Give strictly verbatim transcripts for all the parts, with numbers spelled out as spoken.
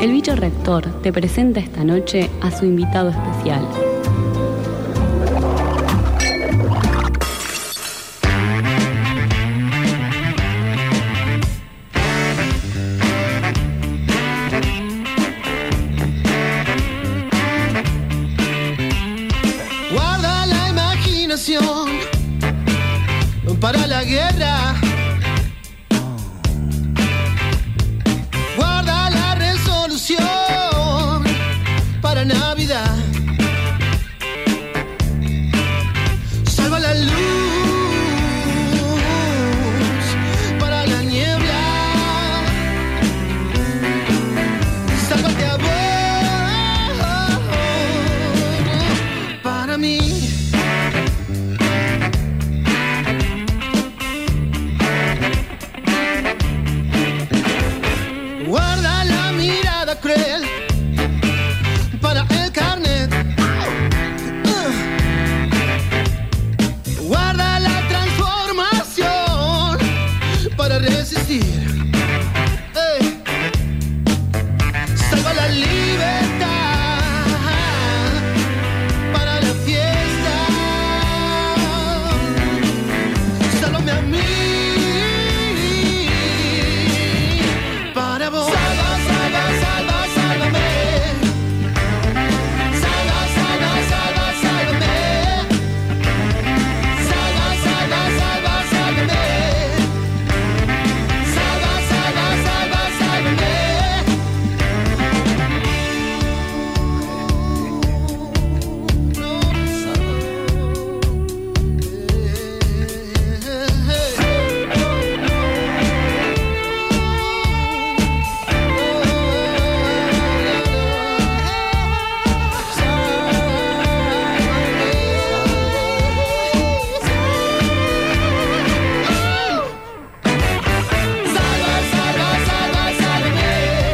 El Bicho Rector te presenta esta noche a su invitado especial. Guarda la imaginación para la guerra. Guarda la resolución para Navidad. Salva la luz para la niebla. Sálvate a vos para mí. Guarda la mirada cruel para el carnet. Uh. Guarda la transformación para resistir. Hey. Salva la libertad para la fiesta. Sálvame a mí. Para vos. Salva, salva, salva, sálvame. Salva, salva, salva, sálvame. Salva, salva, salva, sálvame. Salva, salva, salva, sálvame. Salva, salva, salva, sálvame.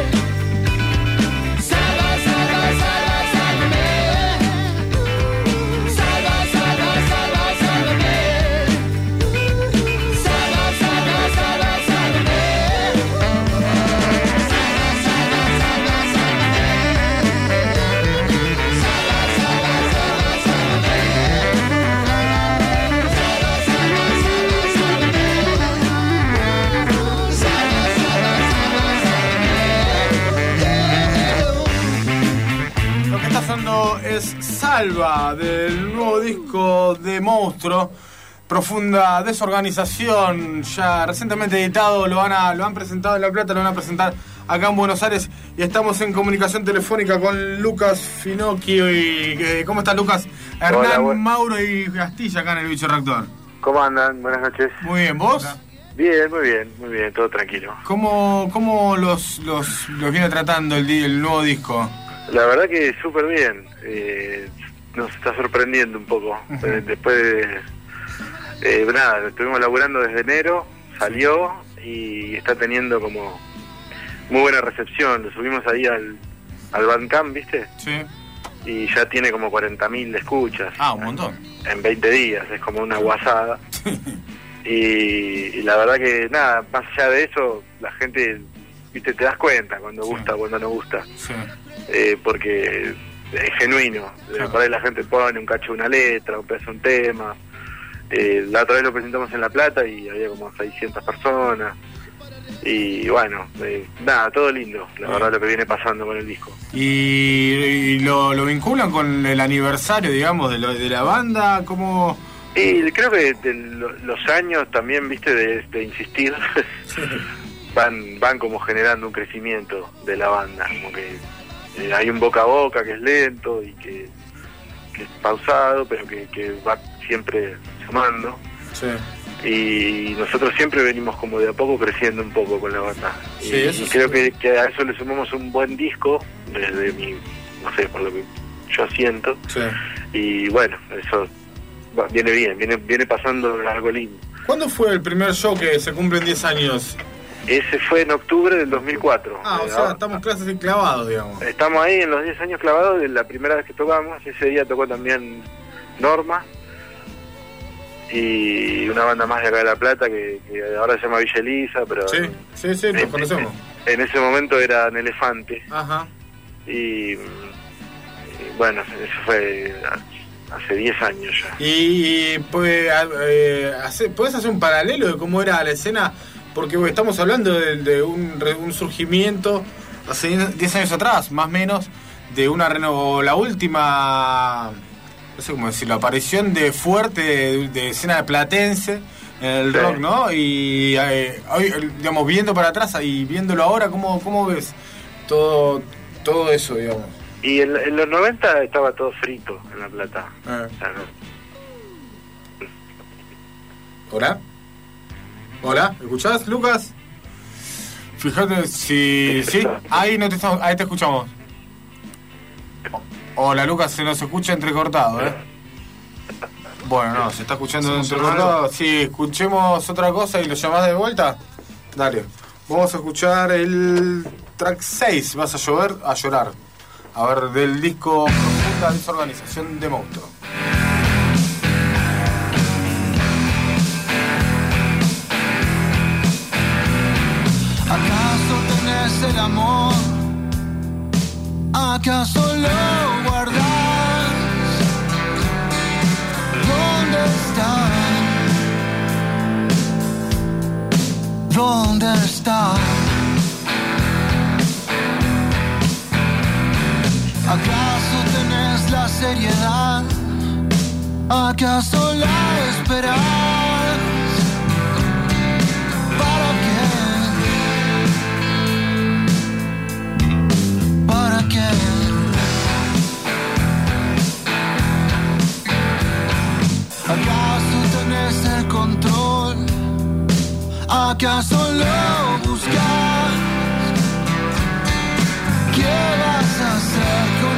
Salva, salva, salva, sálvame. Salva, salva, salva, sálvame. Salva, salva, salva, sálvame. Lo que está sonando es Salva, del nuevo disco de Monstruo. Profunda Desorganización, ya recientemente editado, lo, van a, lo han presentado en La Plata, lo van a presentar acá en Buenos Aires y estamos en comunicación telefónica con Lucas Finocchio y... eh, ¿Cómo está Lucas? Hernán, Hola, buen- Mauro y Castilla acá en El Bicho Rector. ¿Cómo andan? Buenas noches. Muy bien, ¿vos? Bien, muy bien, muy bien, todo tranquilo. ¿Cómo, cómo los, los, los viene tratando el, di- el nuevo disco? La verdad que súper bien. Eh, nos está sorprendiendo un poco. Ujú. Eh, después de... Eh, nada, lo estuvimos laburando desde enero, salió y está teniendo como muy buena recepción. Lo subimos ahí al, al Bandcamp, ¿viste? Sí. Y ya tiene como cuarenta mil escuchas. Ah, un montón. En veinte días, es como una guasada. Y, y la verdad que nada, más allá de eso, la gente, viste, te das cuenta cuando Sí. gusta, cuando no gusta, Sí. eh, porque es genuino. Eh, Claro. Por ahí la gente pone un cacho de una letra, un pedazo de un tema. Eh, la otra vez lo presentamos en La Plata y había como seiscientas personas. Y bueno, eh, nada, todo lindo, la Bien. verdad, lo que viene pasando con el disco. ¿Y, y lo, lo vinculan con el aniversario, digamos, de, lo, de la banda? ¿Cómo...? Y creo que de lo- los años también, viste, de, de insistir, van van como generando un crecimiento de la banda, como que eh, hay un boca a boca que es lento y que, que es pausado, pero que, que va siempre sumando. Sí. Y nosotros siempre venimos como de a poco creciendo un poco con la banda. Y, Sí, eso y sí. creo que, que a eso le sumamos un buen disco, desde mi, no sé, por lo que yo siento. Sí. Y bueno, eso va- viene bien, viene viene pasando algo lindo. ¿Cuándo fue el primer show que se cumplen diez años? Ese fue en octubre del dos mil cuatro. Ah, o Eh, sea, ahora- estamos clases y clavados, digamos. Estamos ahí en los diez años clavados de la primera vez que tocamos. Ese día tocó también Norma y una banda más de acá de La Plata que, que ahora se llama Villa Elisa, pero Sí, sí, sí, nos eh, conocemos. En ese momento eran Elefante. Ajá. Y, y bueno, eso fue hace diez años ya. Y, y pues, eh, hace, ¿puedes hacer un paralelo de cómo era la escena? Porque bueno, estamos hablando de, de un, un surgimiento hace diez años atrás, más o menos, de una reno, la última, no sé cómo decirlo, aparición de fuerte de, de escena de platense en el Sí. rock, ¿no? Y eh, hoy, digamos, viendo para atrás y viéndolo ahora, ¿cómo, cómo ves todo, todo eso, digamos? Y en, en los noventa estaba todo frito en La Plata. Eh. O sea, no. ¿Hola? ¿Hola? ¿Escuchás, Lucas? Fíjate si... ¿Sí? Ahí, no te, estamos, ahí te escuchamos. Hola, Lucas, se nos escucha entrecortado, ¿eh? Bueno, no, se está escuchando entrecortado. Sí, escuchemos otra cosa y lo llamás de vuelta. Dale. Vamos a escuchar el track seis, Vas a llover, a llorar. A ver, del disco Profunda Desorganización de Monstruo. ¿Acaso tenés el amor? ¿Acaso lo guardás? ¿Dónde está? ¿Dónde está? ¿Acaso tenés la seriedad? ¿Acaso la esperás? ¿Para qué? ¿Para qué? ¿Acaso tenés el control? ¿Acaso lo buscas? ¿Qué vas a hacer con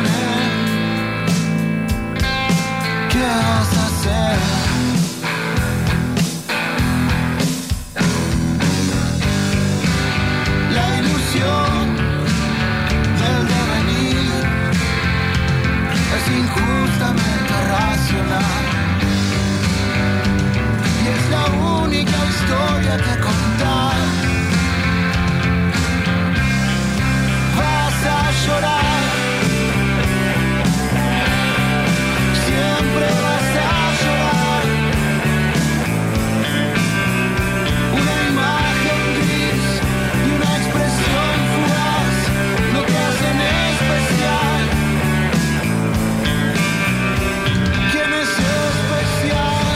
él? ¿Qué vas a hacer? La ilusión del devenir es injustamente racional y es la única historia que contar. Vas a llorar, siempre vas a llorar. Una imagen gris y una expresión fugaz no te hacen especial. ¿Quién es especial?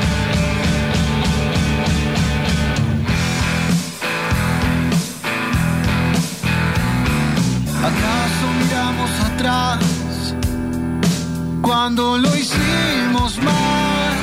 ¿Acaso miramos atrás cuando lo hicimos mal?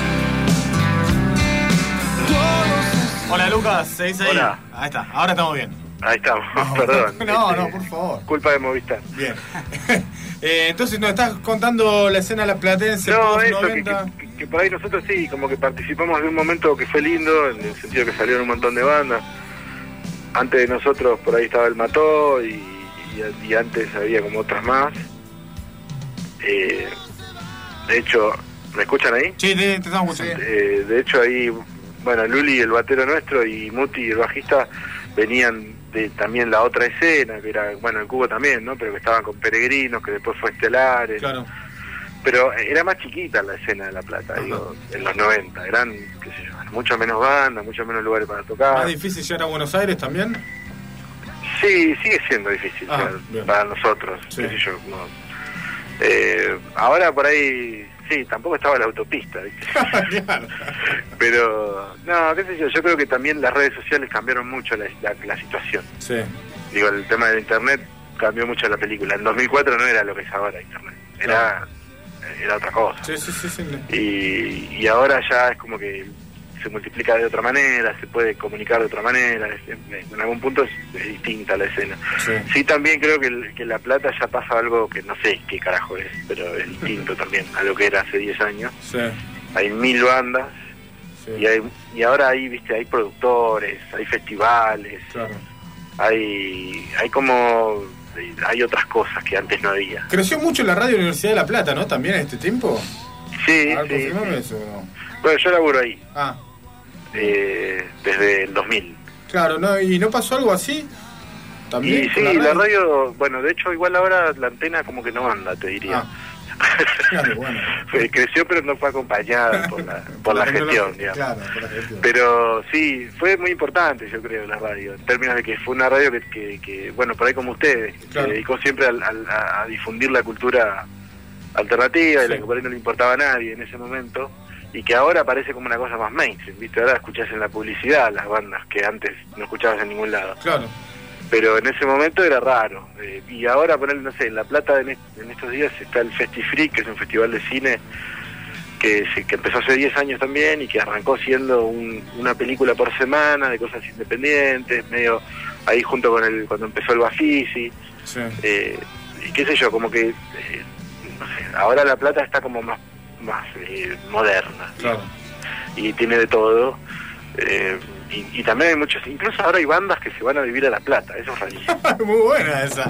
Todos Hola, Lucas, ¿seguís ahí? Hola. Ahí está, ahora estamos bien. Ahí estamos, perdón. No, Este, no, por favor. Culpa de Movistar. Bien. eh, entonces nos estás contando la escena de la Platense. No, post eso, que, noventa. que, que por ahí nosotros sí, como que participamos de un momento que fue lindo, en el sentido que salieron un montón de bandas. Antes de nosotros por ahí estaba el Mató y, y, y antes había como otras más. Eh, de hecho, ¿me escuchan ahí? Sí, te, te estamos escuchando. Eh, de hecho ahí, bueno, Luli, el batero nuestro, y Muti, el bajista, venían de también la otra escena, que era, bueno, el Cubo también, ¿no? Pero que estaban con Peregrinos, que después fue Estelares. Claro. Pero era más chiquita la escena de La Plata, digo, en los noventa. Eran, qué sé yo, mucho menos bandas, mucho menos lugares para tocar. ¿Más difícil llegar a Buenos Aires también? Sí, sigue siendo difícil Ah, para, bien. para nosotros, Sí. qué sé yo. No. Eh, ahora por ahí, sí, tampoco estaba la autopista, ¿viste? Claro. Pero, no, qué sé yo, yo creo que también las redes sociales cambiaron mucho la, la, la situación. Sí. Digo, el tema del internet cambió mucho la película. En dos mil cuatro no era lo que es ahora internet, era, era otra cosa. Sí, sí, sí, sí. Y, y ahora ya es como que se multiplica de otra manera, se puede comunicar de otra manera, es- en algún punto es, es distinta la escena. Sí. Sí, también creo que, el- que en La Plata ya pasa algo que no sé qué carajo es, pero es distinto también a lo que era hace diez años. Sí. Hay mil bandas Sí. y hay y ahora hay, viste, hay productores, hay festivales, Claro. hay hay como hay otras cosas que antes no había. Creció mucho la radio Universidad de La Plata, ¿no? También en este tiempo. Sí, A ver, sí, confirmame sí. eso. ¿No? Bueno, yo laburo ahí Ah, eh, desde el dos mil. claro, ¿no? ¿Y no pasó algo así? también. Y con sí, la la radio. radio, bueno, de hecho igual ahora la antena como que no anda, te diría. Ah. Claro, bueno. Fue- Creció pero no fue acompañada por la, por la gestión, digamos. Claro, por la gestión. Pero sí, fue muy importante, yo creo, la radio, en términos de que fue una radio que, que, que bueno, por ahí como ustedes, que Claro. se dedicó siempre al- al- a, a difundir la cultura alternativa y Sí. la que por ahí no le importaba a nadie en ese momento, y que ahora parece como una cosa más mainstream, ¿viste? Ahora escuchás en la publicidad las bandas que antes no escuchabas en ningún lado. Claro. Pero en ese momento era raro. Eh, y ahora, poner, no sé, en La Plata en, est- en estos días está el FestiFreak, que es un festival de cine que, se- que empezó hace diez años también y que arrancó siendo un- una película por semana de cosas independientes, medio ahí junto con el cuando empezó el Bafisi. Sí. Eh, y qué sé yo, como que, eh, no sé, ahora La Plata está como más, más eh, moderna. Claro. Y tiene de todo. Eh, y, y también hay muchos, incluso ahora hay bandas que se van a vivir a La Plata, eso es rarísimo. Muy buena esa.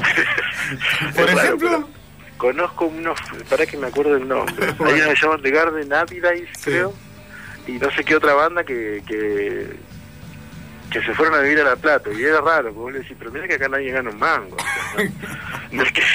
Por Es raro, ejemplo. pero conozco unos, para que me acuerdo el nombre, hay una que se llaman The Garden Avilays, Sí. creo, y no sé qué otra banda que, que que se fueron a vivir a La Plata, y era raro, porque vos le decís, pero mira que acá nadie gana un mango, o sea, no, no es que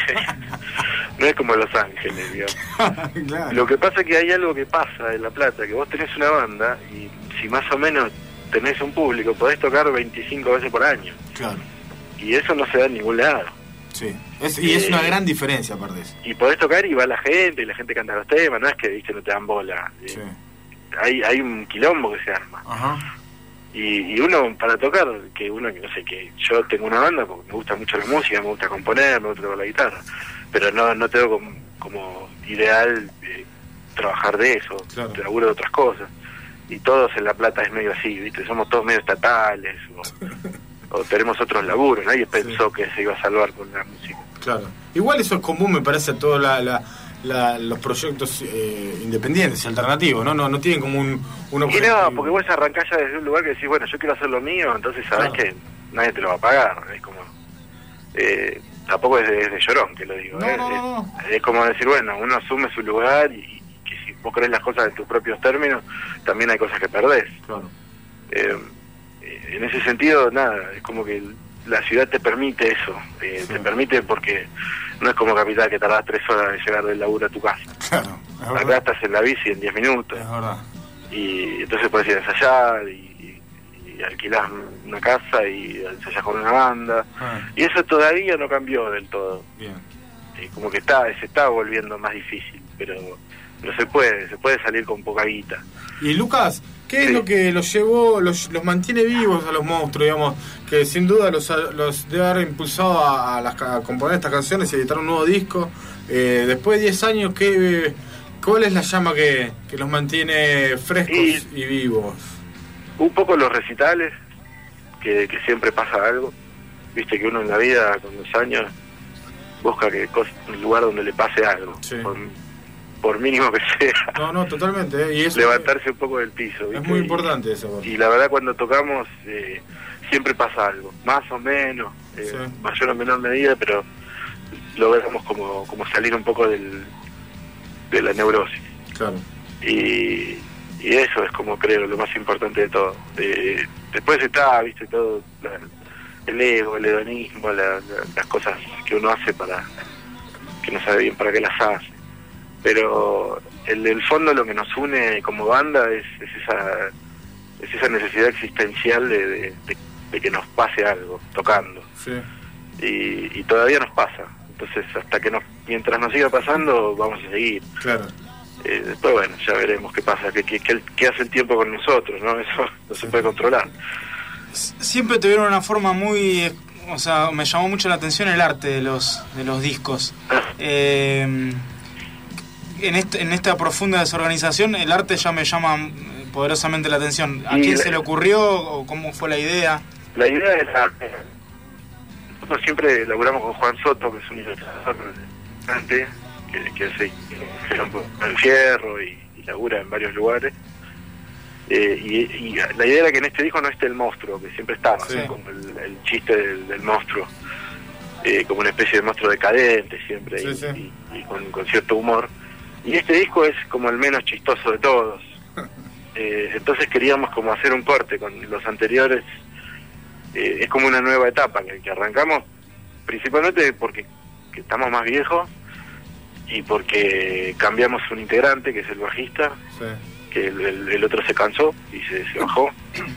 no es como Los Ángeles, digamos. Claro. Lo que pasa es que hay algo que pasa en La Plata, que vos tenés una banda y si más o menos tenés un público, podés tocar veinticinco veces por año. Claro. Y eso no se da en ningún lado. Sí. Es, y es Eh, una gran diferencia, aparte de eso. Y podés tocar y va la gente, y la gente canta los temas, no es que, viste, no te dan bola. Eh, Sí. Hay hay un quilombo que se arma. Ajá. Y, y uno, para tocar, que uno que no sé, que yo tengo una banda porque me gusta mucho la música, me gusta componer, me gusta tocar la guitarra, pero no no tengo como, como ideal eh, trabajar de eso, Claro. te laburo de otras cosas. Y todos en La Plata es medio así, ¿viste? Somos todos medio estatales, o, o tenemos otros laburos, nadie pensó que se iba a salvar con la música. Claro. Igual eso es común, me parece, a todos la, la, la- los proyectos eh, independientes y alternativos, ¿no? No no tienen como un, un Y objetivo. no, porque vos arrancás ya desde un lugar que decís, bueno, yo quiero hacer lo mío, entonces sabés Claro. que nadie te lo va a pagar. Es como. Eh, tampoco es de, es de llorón que lo digo. No, eh, no, es, no, no. es como decir, bueno, uno asume su lugar y, y que si vos crees las cosas en tus propios términos, también hay cosas que perdés. Claro. Eh, en ese sentido, nada, es como que la ciudad te permite eso. Eh, Sí. Te permite porque no es como Capital que tardás tres horas en llegar del laburo a tu casa. Claro. Es Acá verdad. estás en la bici en diez minutos. Es verdad. Y entonces puedes ir a ensayar y, y, y alquilás una casa y ensayás con una banda. Ah, Y eso todavía no cambió del todo. bien. Eh, como que está se está volviendo más difícil, pero no se puede, se puede salir con poca guita. Y Lucas, ¿qué es Sí. lo que los llevó, los, los mantiene vivos a los monstruos, digamos? Que sin duda los, los debe haber impulsado a, a, las, a componer estas canciones y editar un nuevo disco. Eh, después de diez años, ¿qué, ¿cuál es la llama que, que los mantiene frescos y, Y- vivos? Un poco los recitales, que, que siempre pasa algo. Viste que uno en la vida, con los años, busca que cos- un lugar donde le pase algo, Sí. por, por mínimo que sea. No, no, totalmente. ¿eh? Y eso Levantarse un poco del piso. es ¿viste? muy Y- importante eso. Y la verdad cuando tocamos eh, siempre pasa algo, más o menos, eh, Sí. mayor o menor medida, pero logramos como, como salir un poco del, de la neurosis. Claro. Y, y eso es como creo lo más importante de todo. Eh, después está, viste, todo la- el ego, el hedonismo, la- la- las cosas que uno hace para que no sabe bien para qué las hace. Pero el, el fondo lo que nos une como banda es, es esa es esa necesidad existencial de, de, de- de que nos pase algo tocando. Sí. Y, y todavía nos pasa. Entonces, hasta que nos, mientras nos siga pasando, vamos a seguir. Claro. Eh, después, bueno, ya veremos qué pasa, qué, qué, qué- qué hace el tiempo con nosotros, ¿no? Eso no se puede controlar. Siempre tuvieron una forma muy, eh, o sea, me llamó mucho la atención el arte de los de los discos. Eh, en este, en esta profunda desorganización, el arte ya me llama eh, poderosamente la atención. ¿A Y quién la- se le ocurrió o cómo fue la idea? La idea es la... Nosotros siempre laburamos con Juan Soto, que es un ilustrador importante, que, que hace el fierro y, y labura en varios lugares. Eh, y, y la idea era que en este disco no esté el monstruo, que siempre estaba, Sí. ¿no? Como el, el chiste del, del monstruo, eh, como una especie de monstruo decadente siempre, Sí, y, sí. y- y con, con cierto humor. Y este disco es como el menos chistoso de todos. Eh, entonces queríamos como hacer un corte con los anteriores. Eh, es como una nueva etapa que, que arrancamos principalmente porque que estamos más viejos y porque cambiamos un integrante, que es el bajista, Sí. que el, el, el otro se cansó y se, se bajó.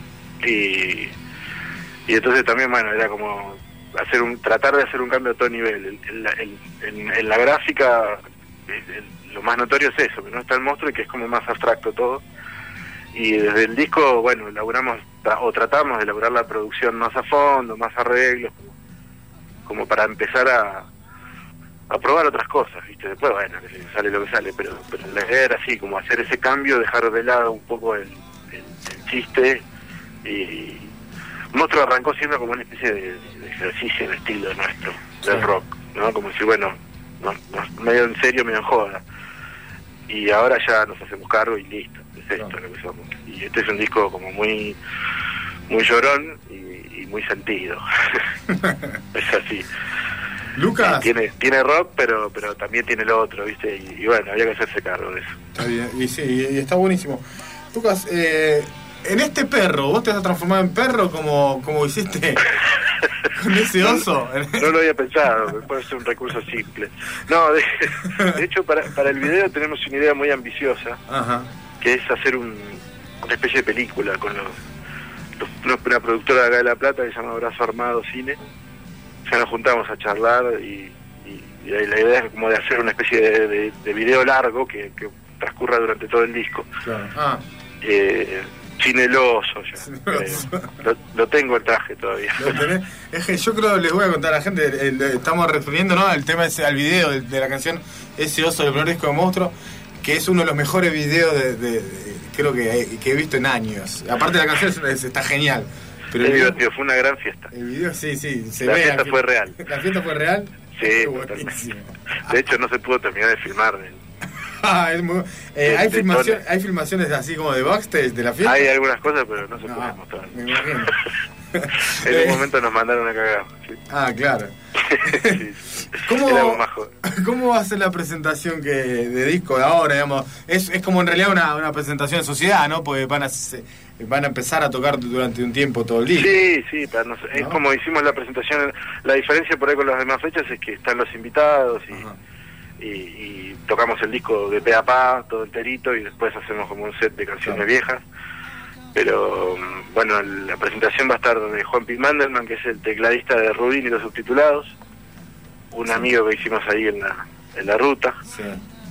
Y, y entonces también, bueno, era como hacer un tratar de hacer un cambio a todo nivel. El, el, el, en, en la gráfica, el, el, lo más notorio es eso, que no está el monstruo y que es como más abstracto todo. Y desde el disco, bueno, elaboramos tra- o tratamos de elaborar la producción más a fondo, más arreglos, como, como para empezar a, a probar otras cosas, ¿viste? Después, bueno, que sale lo que sale, pero, pero la idea era así, como hacer ese cambio, dejar de lado un poco el, el, el chiste. Y Monstruo arrancó siendo como una especie de, de ejercicio de estilo nuestro, del Sí. rock, ¿no? Como decir, bueno, no, no, medio en serio, medio en joda. Y ahora ya nos hacemos cargo y listo, es esto Claro. lo que somos. Y este es un disco como muy muy llorón y, y muy sentido. Es así. Lucas, Tiene tiene rock, pero pero también tiene lo otro, ¿viste? Y, y bueno, había que hacerse cargo de eso. está bien, y sí, y está buenísimo. Lucas, eh, en este perro, ¿vos te vas a transformar en perro como, como hiciste con ese oso? No lo había pensado, puede ser un recurso simple. No, de, de hecho para, para el video tenemos una idea muy ambiciosa, Ajá. que es hacer un, una especie de película con los, los- una, una productora de acá de La Plata que se llama Brazo Armado Cine. Ya nos juntamos a charlar y, y, y la idea es como de hacer una especie de, de, de video largo que, que transcurra durante todo el disco. Claro. Ah, Eh, sin el oso ya. Sin el oso. Eh, lo, lo tengo el traje todavía. ¿lo tenés? Es que yo creo, les voy a contar a la gente, el- el- estamos refiriendo, ¿no?, al tema ese, al video de, de la canción Ese oso del primer disco de Monstruo, que es uno de los mejores videos de, de- de- creo que, he- que he visto en años. Aparte la canción es- es- está genial. Pero Es el video, divertido, fue una gran fiesta. el video sí, sí, se La ve. fiesta al fue fin- real. ¿La fiesta fue real? Sí, Qué totalmente. buenísimo. De hecho, no se pudo terminar de filmar. Ah, es muy- eh, De- hay, de filmación, tono. hay filmaciones así como de backstage de la fiesta. Hay algunas cosas, pero no se No, pueden mostrar. me imagino. En Eh, un momento nos mandaron a cagar. Sí. Ah, claro. Sí. ¿Cómo, Éramos más jóvenes. ¿Cómo va a ser la presentación que de disco de ahora, digamos? Es, es como en realidad una, una presentación de sociedad, ¿no? Porque van a, se- van a empezar a tocar durante un tiempo todo el día. Sí, sí, para nos- es ¿No? como hicimos la presentación. La diferencia por ahí con las demás fechas es que están los invitados Ajá. y, y, y tocamos el disco de pe a pa, todo enterito, y después hacemos como un set de canciones Claro. viejas. Pero mm, bueno, la presentación va a estar de Juan P. Mandelman, que es el tecladista de Rubín y los subtitulados, un amigo que hicimos ahí en la, en la ruta. Sí.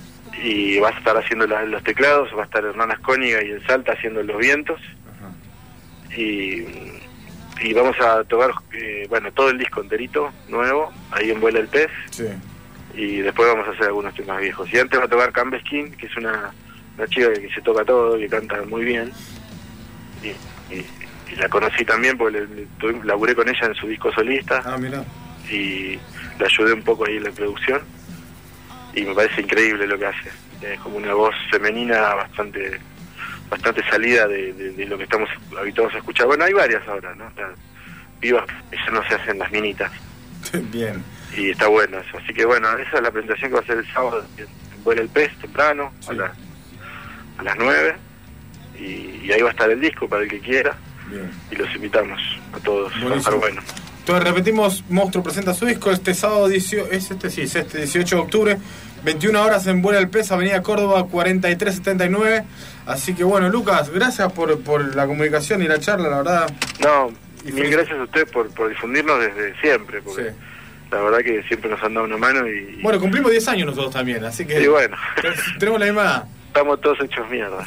Y va a estar haciendo la- los teclados, va a estar Hernán Ascóniga y el Salta haciendo los vientos. Ajá. Y, y vamos a tocar, eh, bueno, todo el disco enterito, nuevo, ahí en Vuela el Pez. Sí. Y después vamos a hacer algunos temas viejos. Y antes va a tocar Cambeskin, que es una, una chica que se toca todo, que canta muy bien. Y, y- y la conocí también porque le, le- tuve- laburé con ella en su disco solista Ah, mira. y la ayudé un poco ahí en la producción. Y me parece increíble lo que hace. Es como una voz femenina bastante bastante salida de, de- de lo que estamos habituados a escuchar. Bueno, hay varias ahora, ¿no? Las vivas, ya no se hacen las minitas. Bien. Y está bueno eso. Así que bueno, esa es la presentación que va a ser el sábado en Vuela el Pez, temprano, Sí. a, las a las nueve. Y, y ahí va a estar el disco para el que quiera. Bien. Y los invitamos a todos. Va a Buenísimo. estar bueno. Entonces repetimos, Monstruo presenta su disco este sábado dieciocho, es este sí, es este dieciocho de octubre, veintiuna horas en Vuela el Pez, Avenida Córdoba cuarenta y tres setenta y nueve. Así que bueno, Lucas, gracias por, por la comunicación y la charla, la verdad. No, Y mil feliz- gracias a ustedes por, por difundirnos desde siempre. Porque Sí. la verdad que siempre nos han dado una mano y, Bueno, cumplimos diez años nosotros también, así que y bueno, tenemos la misma edad. estamos todos hechos mierda.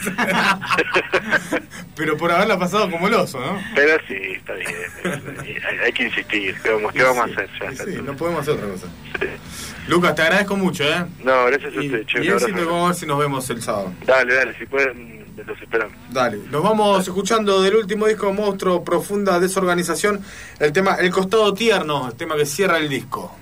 Pero por haberla pasado como el oso, ¿no? Pero sí, está bien. hay, hay que insistir. ¿Qué vamos, qué vamos a hacer? Ya, Sí, está sí, todo. no podemos hacer otra cosa. Sí. Lucas, te agradezco mucho, ¿eh? No, gracias a Y, ustedes. che, y un éxito, abrazo. vamos a ver si nos vemos el sábado. Dale, dale, si pueden, los esperamos. Dale, nos vamos escuchando del último disco Monstruo, Profunda Desorganización, el tema El Costado Tierno, el tema que cierra el disco.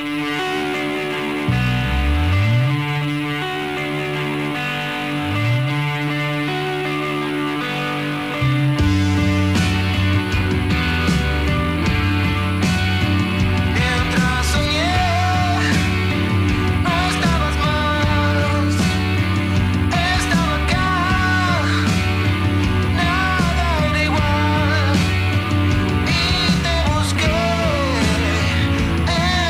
Mientras soñé, no estabas más, estaba acá, nada era igual, y te busqué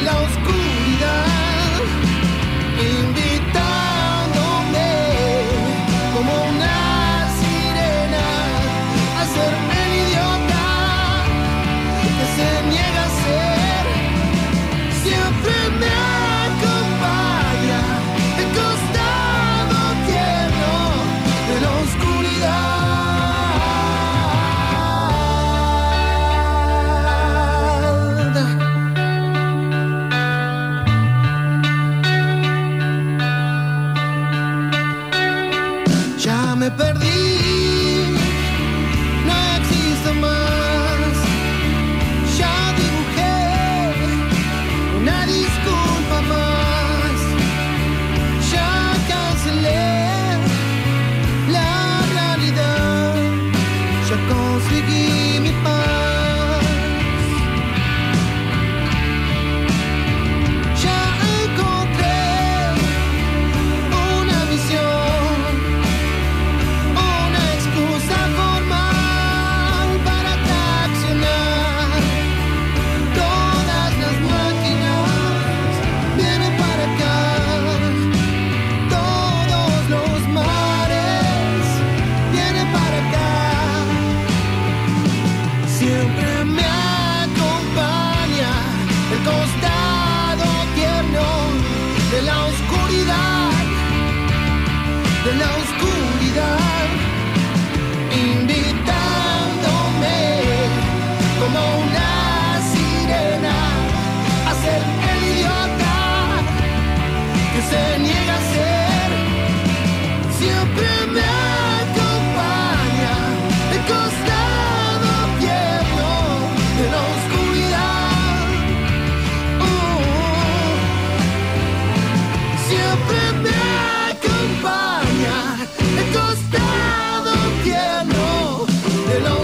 la oscuridad, invitándome como una sirena a ser el idiota que se niega a ser. Siempre me acompaña el costado tierno de la oscuridad. Ya me perdí, no existo más. Ya dibujé una disculpa más. Ya cancelé la realidad. Ya conseguí mi paz. Ya encontré una misión, una excusa formal para traccionar. Todas las máquinas vienen para acá. Todos los mares vienen para acá. Siempre me acompaña el costado tierno de la oscuridad, de la oscuridad, invitándome como una sirena a ser el idiota que se niega a ser. Siempre me acompaña el costado tierno de la oscuridad. Uh, siempre me acompaña el costado tierno de la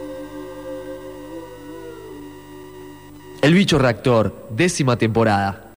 El Bicho Reactor, décima temporada.